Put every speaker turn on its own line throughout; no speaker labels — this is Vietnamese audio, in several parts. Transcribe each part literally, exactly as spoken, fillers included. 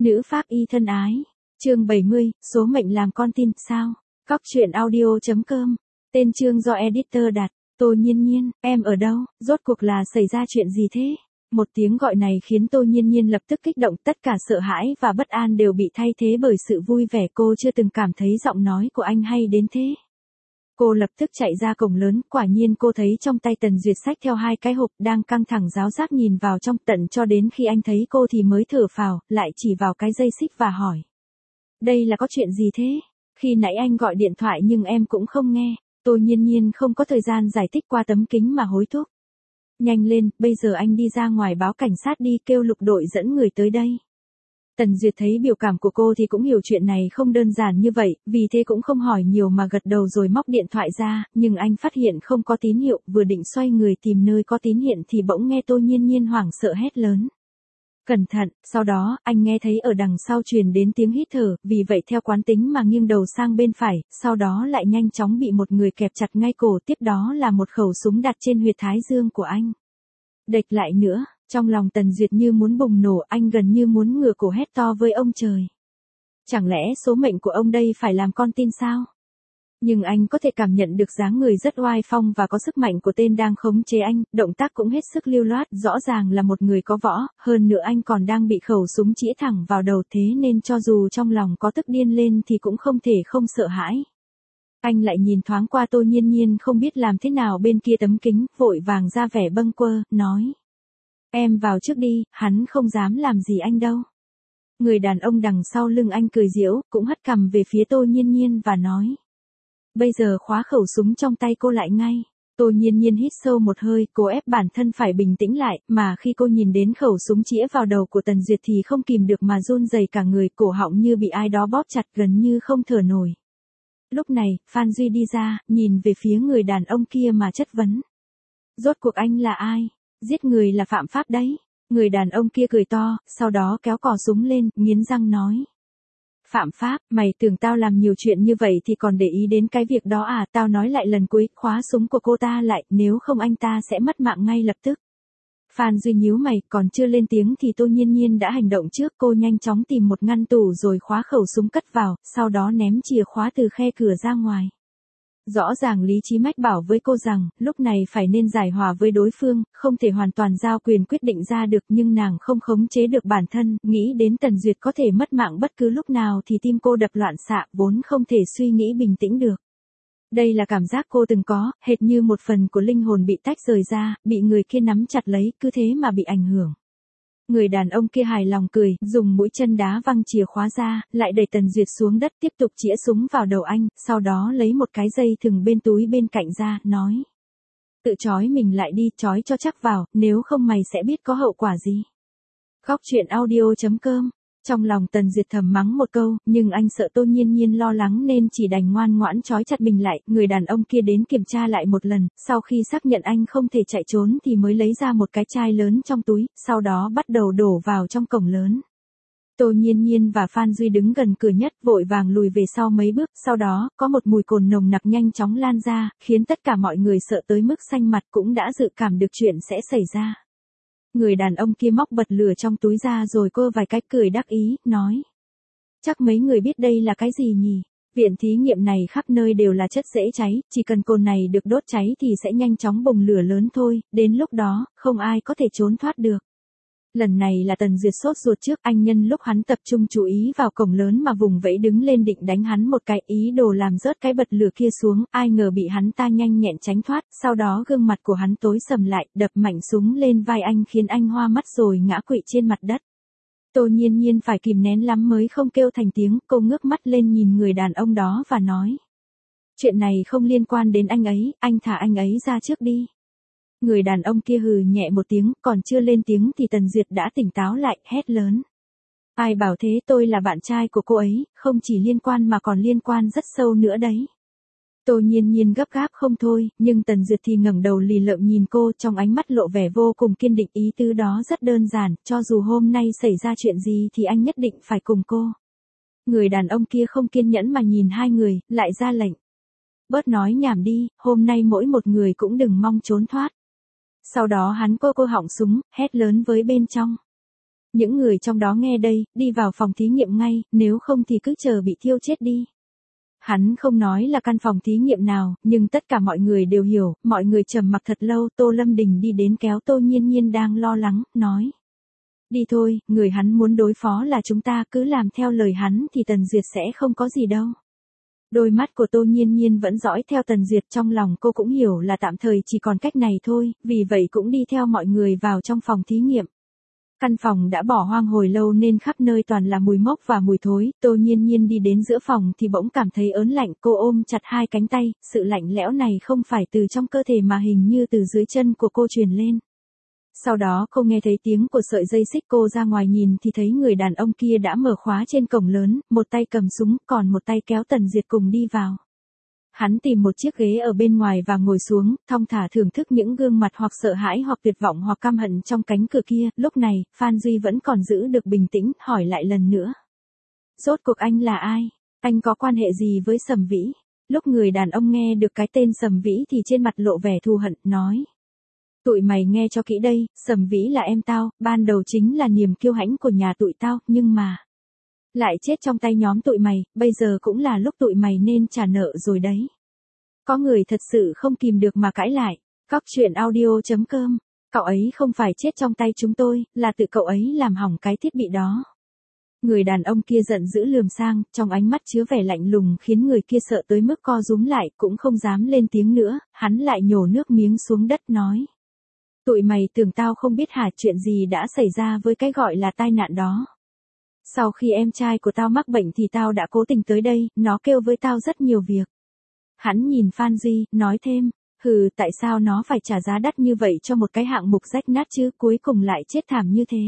Nữ pháp y thân ái. Chương bảy mươi, số mệnh làm con tin, sao? Cóc truyện audio.com. Tên chương do editor đặt. Tô Nhiên Nhiên, em ở đâu? Rốt cuộc là xảy ra chuyện gì thế? Một tiếng gọi này khiến Tô Nhiên Nhiên lập tức kích động, tất cả sợ hãi và bất an đều bị thay thế bởi sự vui vẻ, cô chưa từng cảm thấy giọng nói của anh hay đến thế. Cô lập tức chạy ra cổng lớn, quả nhiên cô thấy trong tay Tần Duyệt xách theo hai cái hộp, đang căng thẳng giáo giác nhìn vào trong, tận cho đến khi anh thấy cô thì mới thở phào, lại chỉ vào cái dây xích và hỏi. Đây là có chuyện gì thế? Khi nãy anh gọi điện thoại nhưng em cũng không nghe. Tô Nhiên Nhiên không có thời gian giải thích qua tấm kính mà hối thúc. Nhanh lên, bây giờ anh đi ra ngoài báo cảnh sát đi, kêu lục đội dẫn người tới đây. Tần Duyệt thấy biểu cảm của cô thì cũng hiểu chuyện này không đơn giản như vậy, vì thế cũng không hỏi nhiều mà gật đầu rồi móc điện thoại ra, nhưng anh phát hiện không có tín hiệu, vừa định xoay người tìm nơi có tín hiệu thì bỗng nghe Tô Nhiên Nhiên hoảng sợ hét lớn. Cẩn thận, sau đó, anh nghe thấy ở đằng sau truyền đến tiếng hít thở, vì vậy theo quán tính mà nghiêng đầu sang bên phải, sau đó lại nhanh chóng bị một người kẹp chặt ngay cổ, tiếp đó là một khẩu súng đặt trên huyệt thái dương của anh. Địch lại nữa, trong lòng Tần Duyệt như muốn bùng nổ, anh gần như muốn ngửa cổ hét to với ông trời. Chẳng lẽ số mệnh của ông đây phải làm con tin sao? Nhưng anh có thể cảm nhận được dáng người rất oai phong và có sức mạnh của tên đang khống chế anh, động tác cũng hết sức lưu loát, rõ ràng là một người có võ, hơn nữa anh còn đang bị khẩu súng chĩa thẳng vào đầu, thế nên cho dù trong lòng có tức điên lên thì cũng không thể không sợ hãi. Anh lại nhìn thoáng qua Tô Nhiên Nhiên không biết làm thế nào bên kia tấm kính, vội vàng ra vẻ bâng quơ, nói. Em vào trước đi, hắn không dám làm gì anh đâu. Người đàn ông đằng sau lưng anh cười giễu, cũng hất cằm về phía Tô Nhiên Nhiên và nói. Bây giờ khóa khẩu súng trong tay cô lại ngay. Tô Nhiên Nhiên hít sâu một hơi, cố ép bản thân phải bình tĩnh lại, mà khi cô nhìn đến khẩu súng chĩa vào đầu của Tần Duyệt thì không kìm được mà run rẩy cả người, cổ họng như bị ai đó bóp chặt, gần như không thở nổi. Lúc này, Phan Duy đi ra, nhìn về phía người đàn ông kia mà chất vấn. Rốt cuộc anh là ai? Giết người là phạm pháp đấy. Người đàn ông kia cười to, sau đó kéo cò súng lên, nghiến răng nói. Phạm pháp, mày tưởng tao làm nhiều chuyện như vậy thì còn để ý đến cái việc đó à? Tao nói lại lần cuối, khóa súng của cô ta lại, nếu không anh ta sẽ mất mạng ngay lập tức. Phan Duy nhíu mày, còn chưa lên tiếng thì Tô Nhiên Nhiên đã hành động trước, cô nhanh chóng tìm một ngăn tủ rồi khóa khẩu súng cất vào, sau đó ném chìa khóa từ khe cửa ra ngoài. Rõ ràng lý trí mách bảo với cô rằng, lúc này phải nên giải hòa với đối phương, không thể hoàn toàn giao quyền quyết định ra được, nhưng nàng không khống chế được bản thân, nghĩ đến Tần Duyệt có thể mất mạng bất cứ lúc nào thì tim cô đập loạn xạ, vốn không thể suy nghĩ bình tĩnh được. Đây là cảm giác cô từng có, hệt như một phần của linh hồn bị tách rời ra, bị người kia nắm chặt lấy, cứ thế mà bị ảnh hưởng. Người đàn ông kia hài lòng cười, dùng mũi chân đá văng chìa khóa ra, lại đẩy Tần Duyệt xuống đất, tiếp tục chĩa súng vào đầu anh, sau đó lấy một cái dây thừng bên túi bên cạnh ra, nói. Tự trói mình lại đi, trói cho chắc vào, nếu không mày sẽ biết có hậu quả gì. Cóc truyện audio.com. Trong lòng Tần Duyệt thầm mắng một câu, nhưng anh sợ Tô Nhiên Nhiên lo lắng nên chỉ đành ngoan ngoãn trói chặt mình lại. Người đàn ông kia đến kiểm tra lại một lần, sau khi xác nhận anh không thể chạy trốn thì mới lấy ra một cái chai lớn trong túi, sau đó bắt đầu đổ vào trong cổng lớn. Tô Nhiên Nhiên và Phan Duy đứng gần cửa nhất, vội vàng lùi về sau mấy bước, sau đó, có một mùi cồn nồng nặc nhanh chóng lan ra, khiến tất cả mọi người sợ tới mức xanh mặt, cũng đã dự cảm được chuyện sẽ xảy ra. Người đàn ông kia móc bật lửa trong túi ra rồi cô vài cách cười đắc ý, nói. Chắc mấy người biết đây là cái gì nhỉ? Viện thí nghiệm này khắp nơi đều là chất dễ cháy, chỉ cần cồn này được đốt cháy thì sẽ nhanh chóng bùng lửa lớn thôi, đến lúc đó, không ai có thể trốn thoát được. Lần này là Tần Duyệt sốt ruột trước, anh nhân lúc hắn tập trung chú ý vào cổng lớn mà vùng vẫy đứng lên định đánh hắn một cái, ý đồ làm rớt cái bật lửa kia xuống, ai ngờ bị hắn ta nhanh nhẹn tránh thoát, sau đó gương mặt của hắn tối sầm lại, đập mạnh súng lên vai anh khiến anh hoa mắt rồi ngã quỵ trên mặt đất. Tô Nhiên Nhiên phải kìm nén lắm mới không kêu thành tiếng, cô ngước mắt lên nhìn người đàn ông đó và nói. Chuyện này không liên quan đến anh ấy, anh thả anh ấy ra trước đi. Người đàn ông kia hừ nhẹ một tiếng, còn chưa lên tiếng thì Tần Duyệt đã tỉnh táo lại, hét lớn. Ai bảo thế, tôi là bạn trai của cô ấy, không chỉ liên quan mà còn liên quan rất sâu nữa đấy. Tô Nhiên Nhiên gấp gáp không thôi, nhưng Tần Duyệt thì ngẩng đầu lì lợm nhìn cô, trong ánh mắt lộ vẻ vô cùng kiên định, ý tứ đó rất đơn giản, cho dù hôm nay xảy ra chuyện gì thì anh nhất định phải cùng cô. Người đàn ông kia không kiên nhẫn mà nhìn hai người, lại ra lệnh. Bớt nói nhảm đi, hôm nay mỗi một người cũng đừng mong trốn thoát. Sau đó hắn cô cô họng súng, hét lớn với bên trong. Những người trong đó nghe đây, đi vào phòng thí nghiệm ngay, nếu không thì cứ chờ bị thiêu chết đi. Hắn không nói là căn phòng thí nghiệm nào, nhưng tất cả mọi người đều hiểu, mọi người trầm mặc thật lâu, Tô Lâm Đình đi đến kéo Tô Nhiên Nhiên đang lo lắng, nói. Đi thôi, người hắn muốn đối phó là chúng ta, cứ làm theo lời hắn thì Tần Duyệt sẽ không có gì đâu. Đôi mắt của Tô Nhiên Nhiên vẫn dõi theo Tần Duyệt, trong lòng cô cũng hiểu là tạm thời chỉ còn cách này thôi, vì vậy cũng đi theo mọi người vào trong phòng thí nghiệm. Căn phòng đã bỏ hoang hồi lâu nên khắp nơi toàn là mùi mốc và mùi thối, Tô Nhiên Nhiên đi đến giữa phòng thì bỗng cảm thấy ớn lạnh, cô ôm chặt hai cánh tay, sự lạnh lẽo này không phải từ trong cơ thể mà hình như từ dưới chân của cô truyền lên. Sau đó cô nghe thấy tiếng của sợi dây xích, cô ra ngoài nhìn thì thấy người đàn ông kia đã mở khóa trên cổng lớn, một tay cầm súng, còn một tay kéo Tần Diệt cùng đi vào. Hắn tìm một chiếc ghế ở bên ngoài và ngồi xuống, thong thả thưởng thức những gương mặt hoặc sợ hãi hoặc tuyệt vọng hoặc căm hận trong cánh cửa kia. Lúc này, Phan Duy vẫn còn giữ được bình tĩnh, hỏi lại lần nữa. Rốt cuộc anh là ai? Anh có quan hệ gì với Sầm Vĩ? Lúc người đàn ông nghe được cái tên Sầm Vĩ thì trên mặt lộ vẻ thù hận, nói. Tụi mày nghe cho kỹ đây, Sầm Vĩ là em tao, ban đầu chính là niềm kiêu hãnh của nhà tụi tao, nhưng mà... lại chết trong tay nhóm tụi mày, bây giờ cũng là lúc tụi mày nên trả nợ rồi đấy. Có người thật sự không kìm được mà cãi lại. Cóc truyện audio chấm com. Cậu ấy không phải chết trong tay chúng tôi, là tự cậu ấy làm hỏng cái thiết bị đó. Người đàn ông kia giận dữ lườm sang, trong ánh mắt chứa vẻ lạnh lùng khiến người kia sợ tới mức co rúm lại, cũng không dám lên tiếng nữa, hắn lại nhổ nước miếng xuống đất nói. Tụi mày tưởng tao không biết hả, chuyện gì đã xảy ra với cái gọi là tai nạn đó. Sau khi em trai của tao mắc bệnh thì tao đã cố tình tới đây, nó kêu với tao rất nhiều việc. Hắn nhìn Phan Duy, nói thêm, hừ, tại sao nó phải trả giá đắt như vậy cho một cái hạng mục rách nát chứ, cuối cùng lại chết thảm như thế.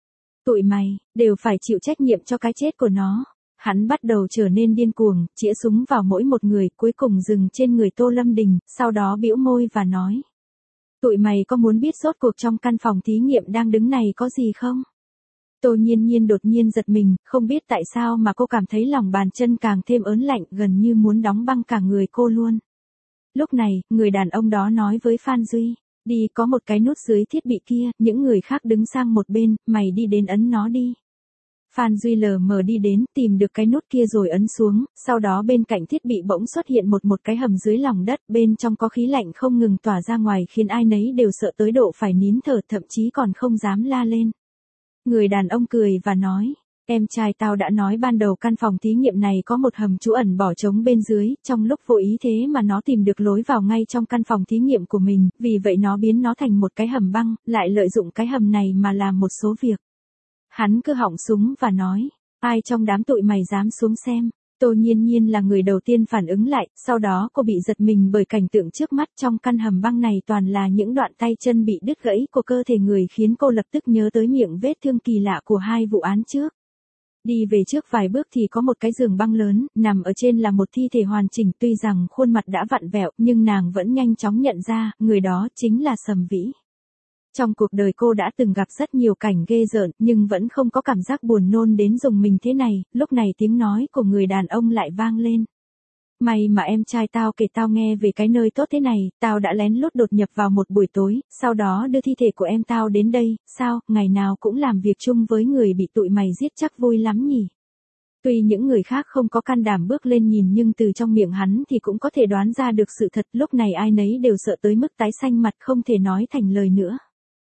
Tụi mày, đều phải chịu trách nhiệm cho cái chết của nó. Hắn bắt đầu trở nên điên cuồng, chĩa súng vào mỗi một người, cuối cùng dừng trên người Tô Lâm Đình, sau đó bĩu môi và nói. Tụi mày có muốn biết rốt cuộc trong căn phòng thí nghiệm đang đứng này có gì không? Tô Nhiên Nhiên đột nhiên giật mình, không biết tại sao mà cô cảm thấy lòng bàn chân càng thêm ớn lạnh, gần như muốn đóng băng cả người cô luôn. Lúc này, người đàn ông đó nói với Phan Duy, đi, có một cái nút dưới thiết bị kia, những người khác đứng sang một bên, mày đi đến ấn nó đi. Phan Duy lờ mờ đi đến, tìm được cái nút kia rồi ấn xuống, sau đó bên cạnh thiết bị bỗng xuất hiện một một cái hầm dưới lòng đất, bên trong có khí lạnh không ngừng tỏa ra ngoài khiến ai nấy đều sợ tới độ phải nín thở, thậm chí còn không dám la lên. Người đàn ông cười và nói, em trai tao đã nói ban đầu căn phòng thí nghiệm này có một hầm trú ẩn bỏ trống bên dưới, trong lúc vô ý thế mà nó tìm được lối vào ngay trong căn phòng thí nghiệm của mình, vì vậy nó biến nó thành một cái hầm băng, lại lợi dụng cái hầm này mà làm một số việc. Hắn cứ họng súng và nói, ai trong đám tụi mày dám xuống xem. Tô Nhiên Nhiên là người đầu tiên phản ứng lại, sau đó cô bị giật mình bởi cảnh tượng trước mắt, trong căn hầm băng này toàn là những đoạn tay chân bị đứt gãy của cơ thể người, khiến cô lập tức nhớ tới miệng vết thương kỳ lạ của hai vụ án trước. Đi về trước vài bước thì có một cái giường băng lớn, nằm ở trên là một thi thể hoàn chỉnh, tuy rằng khuôn mặt đã vặn vẹo, nhưng nàng vẫn nhanh chóng nhận ra, người đó chính là Sầm Vĩ. Trong cuộc đời cô đã từng gặp rất nhiều cảnh ghê rợn, nhưng vẫn không có cảm giác buồn nôn đến rùng mình thế này, lúc này tiếng nói của người đàn ông lại vang lên. May mà em trai tao kể tao nghe về cái nơi tốt thế này, tao đã lén lút đột nhập vào một buổi tối, sau đó đưa thi thể của em tao đến đây, sao, ngày nào cũng làm việc chung với người bị tụi mày giết chắc vui lắm nhỉ. Tuy những người khác không có can đảm bước lên nhìn nhưng từ trong miệng hắn thì cũng có thể đoán ra được sự thật, lúc này ai nấy đều sợ tới mức tái xanh mặt không thể nói thành lời nữa.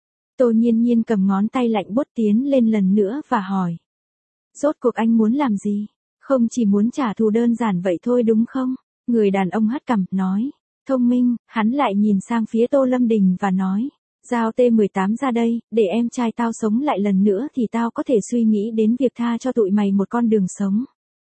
Tô Nhiên Nhiên cầm ngón tay lạnh buốt tiến lên lần nữa và hỏi. Rốt cuộc anh muốn làm gì? Không chỉ muốn trả thù đơn giản vậy thôi đúng không? Người đàn ông hất cằm, nói. Thông minh, hắn lại nhìn sang phía Tô Lâm Đình và nói. Giao T mười tám ra đây, để em trai tao sống lại lần nữa thì tao có thể suy nghĩ đến việc tha cho tụi mày một con đường sống.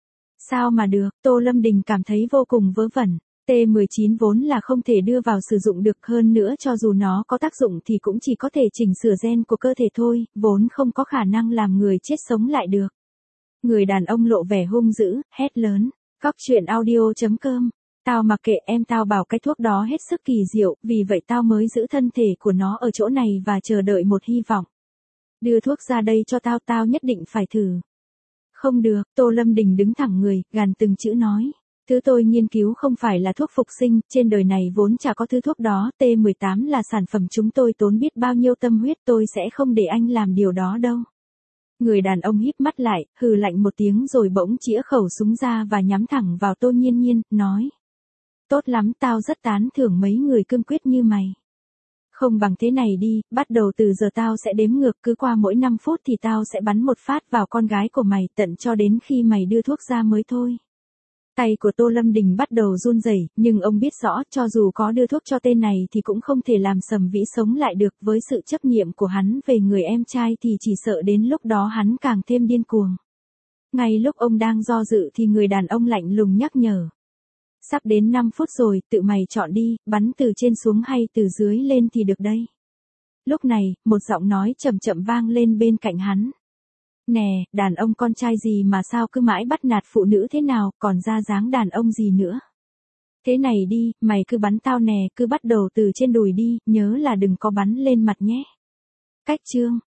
Sao mà được, Tô Lâm Đình cảm thấy vô cùng vớ vẩn. T mười chín vốn là không thể đưa vào sử dụng được, hơn nữa cho dù nó có tác dụng thì cũng chỉ có thể chỉnh sửa gen của cơ thể thôi, vốn không có khả năng làm người chết sống lại được. Người đàn ông lộ vẻ hung dữ, hét lớn, cóc truyện audio chấm com. Tao mặc kệ, em tao bảo cái thuốc đó hết sức kỳ diệu, vì vậy tao mới giữ thân thể của nó ở chỗ này và chờ đợi một hy vọng. Đưa thuốc ra đây cho tao, tao nhất định phải thử. Không được, Tô Lâm Đình đứng thẳng người, gằn từng chữ nói. Thứ tôi nghiên cứu không phải là thuốc phục sinh, trên đời này vốn chả có thứ thuốc đó, T mười tám là sản phẩm chúng tôi tốn biết bao nhiêu tâm huyết, tôi sẽ không để anh làm điều đó đâu. Người đàn ông híp mắt lại, hừ lạnh một tiếng rồi bỗng chĩa khẩu súng ra và nhắm thẳng vào Tô Nhiên Nhiên, nói. Tốt lắm, tao rất tán thưởng mấy người cương quyết như mày. Không bằng thế này đi, bắt đầu từ giờ tao sẽ đếm ngược, cứ qua mỗi năm phút thì tao sẽ bắn một phát vào con gái của mày, tận cho đến khi mày đưa thuốc ra mới thôi. Tay của Tô Lâm Đình bắt đầu run rẩy, nhưng ông biết rõ cho dù có đưa thuốc cho tên này thì cũng không thể làm Sầm Vĩ sống lại được, với sự chấp niệm của hắn về người em trai thì chỉ sợ đến lúc đó hắn càng thêm điên cuồng. Ngay lúc ông đang do dự thì người đàn ông lạnh lùng nhắc nhở. Sắp đến năm phút rồi, tự mày chọn đi, bắn từ trên xuống hay từ dưới lên thì được đây. Lúc này, một giọng nói chậm chậm vang lên bên cạnh hắn. Nè, đàn ông con trai gì mà sao cứ mãi bắt nạt phụ nữ thế nào, còn ra dáng đàn ông gì nữa. Thế này đi, mày cứ bắn tao nè, cứ bắt đầu từ trên đùi đi, nhớ là đừng có bắn lên mặt nhé. Cách chương